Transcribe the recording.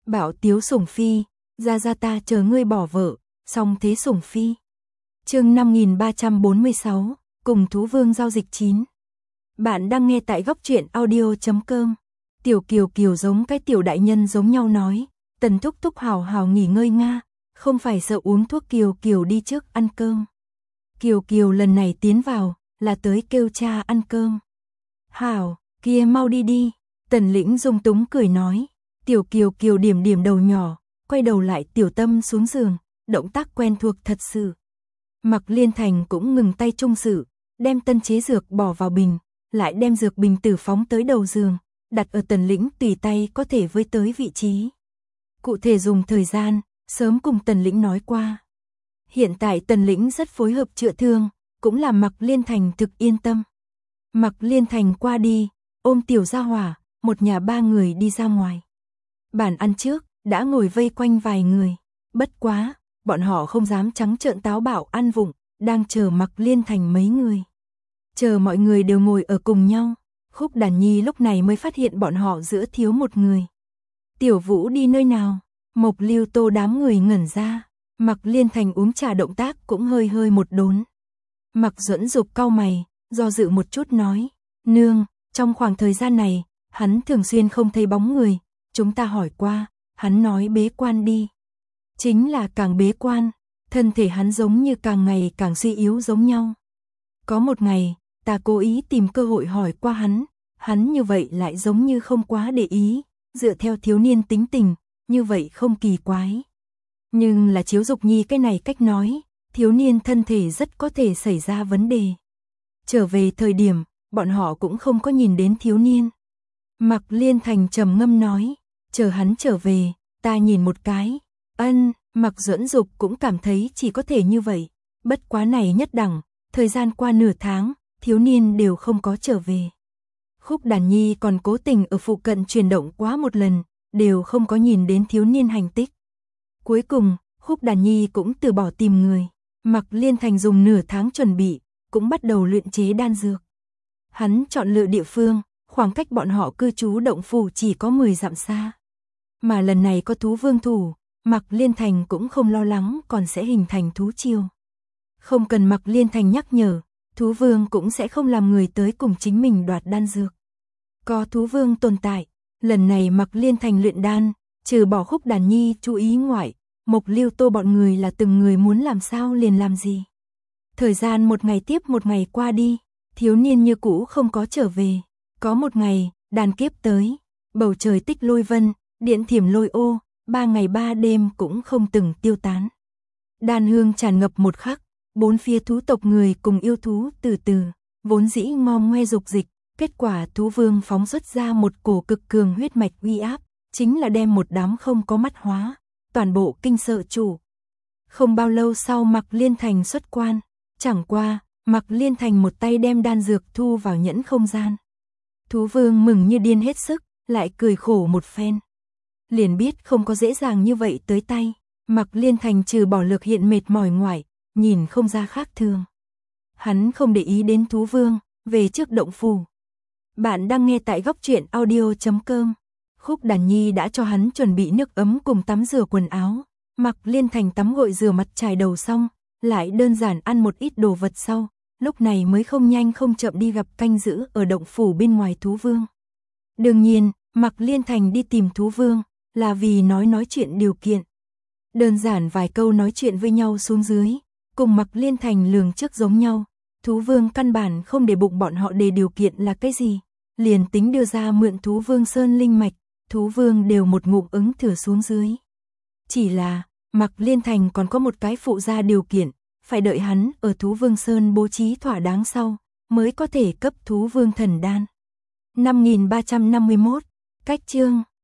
Bảo Tiếu sủng phi, ra ta chờ ngươi bỏ vợ, song thế sủng phi. Chương 5346, cùng thú vương giao dịch 9. Bạn đang nghe tại góc truyện audio.com. Tiểu Kiều Kiều giống cái tiểu đại nhân giống nhau nói, Tần thúc thúc hào hào nghỉ ngơi nga, không phải sợ uống thuốc. Kiều Kiều đi trước ăn cơm. Kiều Kiều lần này tiến vào, là tới kêu cha ăn cơm. Hảo, kia mau đi đi, Tần Lĩnh dung túng cười nói. Tiểu Kiều Kiều điểm điểm đầu nhỏ, quay đầu lại tiểu tâm xuống giường, động tác quen thuộc thật sự. Mạc Liên Thành cũng ngừng tay trung sự, đem tân chế dược bỏ vào bình, lại đem dược bình tử phóng tới đầu giường, đặt ở Tần Lĩnh tùy tay có thể với tới vị trí. Cụ thể dùng thời gian, sớm cùng Tần Lĩnh nói qua. Hiện tại Tần Lĩnh rất phối hợp chữa thương, cũng làm Mạc Liên Thành thực yên tâm. Mạc Liên Thành qua đi, ôm tiểu gia hỏa, một nhà ba người đi ra ngoài. Bàn ăn trước, đã ngồi vây quanh vài người, bất quá, bọn họ không dám trắng trợn táo bạo ăn vụng, đang chờ Mạc Liên Thành mấy người. Chờ mọi người đều ngồi ở cùng nhau, Khúc Đàn Nhi lúc này mới phát hiện bọn họ giữa thiếu một người. Tiểu Vũ đi nơi nào? Mộc Lưu Tô đám người ngẩn ra, Mạc Liên Thành uống trà động tác cũng hơi hơi một đốn. Mạc Duẫn Dục cau mày, do dự một chút nói, nương, trong khoảng thời gian này, hắn thường xuyên không thấy bóng người, chúng ta hỏi qua, hắn nói bế quan đi. Chính là càng bế quan, thân thể hắn giống như càng ngày càng suy yếu giống nhau. Có một ngày, ta cố ý tìm cơ hội hỏi qua hắn như vậy lại giống như không quá để ý, dựa theo thiếu niên tính tình, như vậy không kỳ quái. Nhưng là Chiếu Dục Nhi cái này cách nói, thiếu niên thân thể rất có thể xảy ra vấn đề. Trở về thời điểm, bọn họ cũng không có nhìn đến thiếu niên. Mạc Liên Thành trầm ngâm nói, chờ hắn trở về, ta nhìn một cái. Ân, Mạc Duẫn Dục cũng cảm thấy chỉ có thể như vậy, bất quá này nhất đẳng, thời gian qua nửa tháng, thiếu niên đều không có trở về. Khúc Đàn Nhi còn cố tình ở phụ cận chuyển động quá một lần, đều không có nhìn đến thiếu niên hành tích. Cuối cùng, Khúc Đàn Nhi cũng từ bỏ tìm người, Mạc Liên Thành dùng nửa tháng chuẩn bị, cũng bắt đầu luyện chế đan dược. Hắn chọn lựa địa phương, khoảng cách bọn họ cư trú động phủ chỉ có 10 dặm xa. Mà lần này có thú vương thủ, Mạc Liên Thành cũng không lo lắng còn sẽ hình thành thú triều. Không cần Mạc Liên Thành nhắc nhở, thú vương cũng sẽ không làm người tới cùng chính mình đoạt đan dược. Có thú vương tồn tại, lần này Mạc Liên Thành luyện đan, trừ bỏ Khúc Đàn Nhi chú ý ngoại, Mộc Lưu Tô bọn người là từng người muốn làm sao liền làm gì. Thời gian một ngày tiếp một ngày qua đi, thiếu niên như cũ không có trở về. Có một ngày, đàn kiếp tới, bầu trời tích lôi vân, điện thiểm lôi ô, 3 ngày 3 đêm cũng không từng tiêu tán. Đan hương tràn ngập một khắc, bốn phía thú tộc người cùng yêu thú từ từ, vốn dĩ ngom ngoe dục dịch, kết quả thú vương phóng xuất ra một cổ cực cường huyết mạch uy áp, chính là đem một đám không có mắt hóa, toàn bộ kinh sợ chủ. Không bao lâu sau Mạc Liên Thành xuất quan, chẳng qua, Mạc Liên Thành một tay đem đan dược thu vào nhẫn không gian. Thú vương mừng như điên hết sức, lại cười khổ một phen. Liền biết không có dễ dàng như vậy tới tay, Mạc Liên Thành trừ bỏ lược hiện mệt mỏi ngoại, nhìn không ra khác thường. Hắn không để ý đến thú vương, về trước động phủ. Bạn đang nghe tại góc truyện audio.com. Khúc Đàn Nhi đã cho hắn chuẩn bị nước ấm cùng tắm rửa quần áo. Mạc Liên Thành tắm gội rửa mặt chải đầu xong, lại đơn giản ăn một ít đồ vật sau, lúc này mới không nhanh không chậm đi gặp canh giữ ở động phủ bên ngoài thú vương. Đương nhiên, Mạc Liên Thành đi tìm thú vương, là vì nói chuyện điều kiện. Đơn giản vài câu nói chuyện với nhau xuống dưới, cùng Mạc Liên Thành lường trước giống nhau, thú vương căn bản không để bụng bọn họ đề điều kiện là cái gì, liền tính đưa ra mượn thú vương sơn linh mạch, thú vương đều một ngụm ứng thừa xuống dưới. Chỉ là, Mạc Liên Thành còn có một cái phụ gia điều kiện, phải đợi hắn ở thú vương sơn bố trí thỏa đáng sau, mới có thể cấp thú vương thần đan. 5351, cách chương